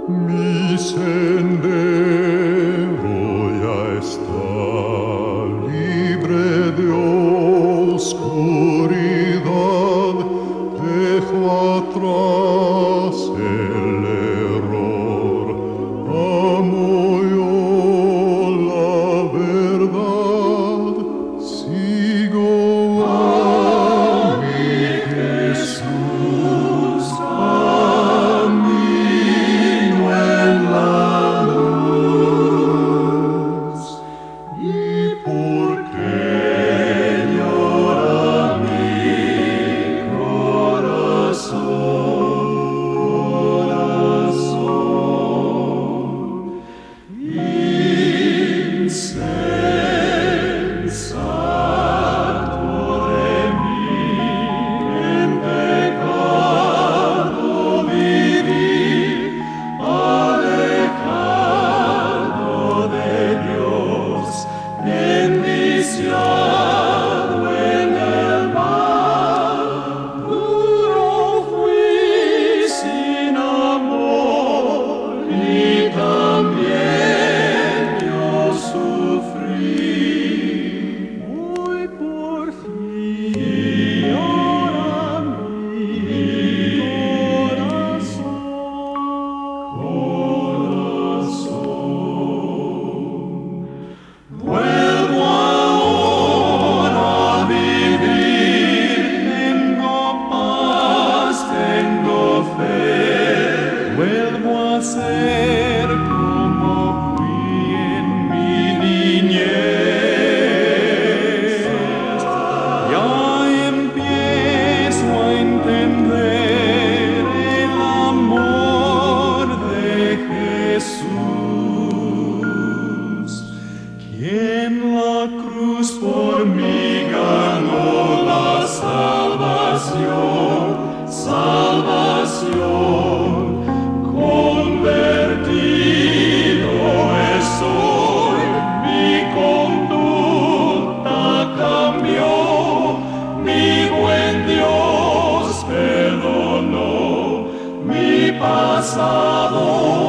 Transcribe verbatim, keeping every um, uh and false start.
Mi sendero ya está libre de oscuridad, dejo atrás el error, amo yo la verdad, sigo a mi Jesús, camino en la luz. ¿Y por qué llora mi corazón, corazón? Insensato de mí, en pecado vivir, alejado de Dios, enviciado en el mal. Puro fui sin amor y también yo sufrí. Hoy por fin llora mi corazón, corazón. Vuelvo ahora a vivir, tengo paz, tengo fe, vuelvo a ser como fui en mi niñez. Ya empiezo a entender el amor de Jesús, quien la cruz por mí ganó la salvación, salvación. Convertido estoy, mi conducta cambió, mi buen Dios perdonó mi pasado.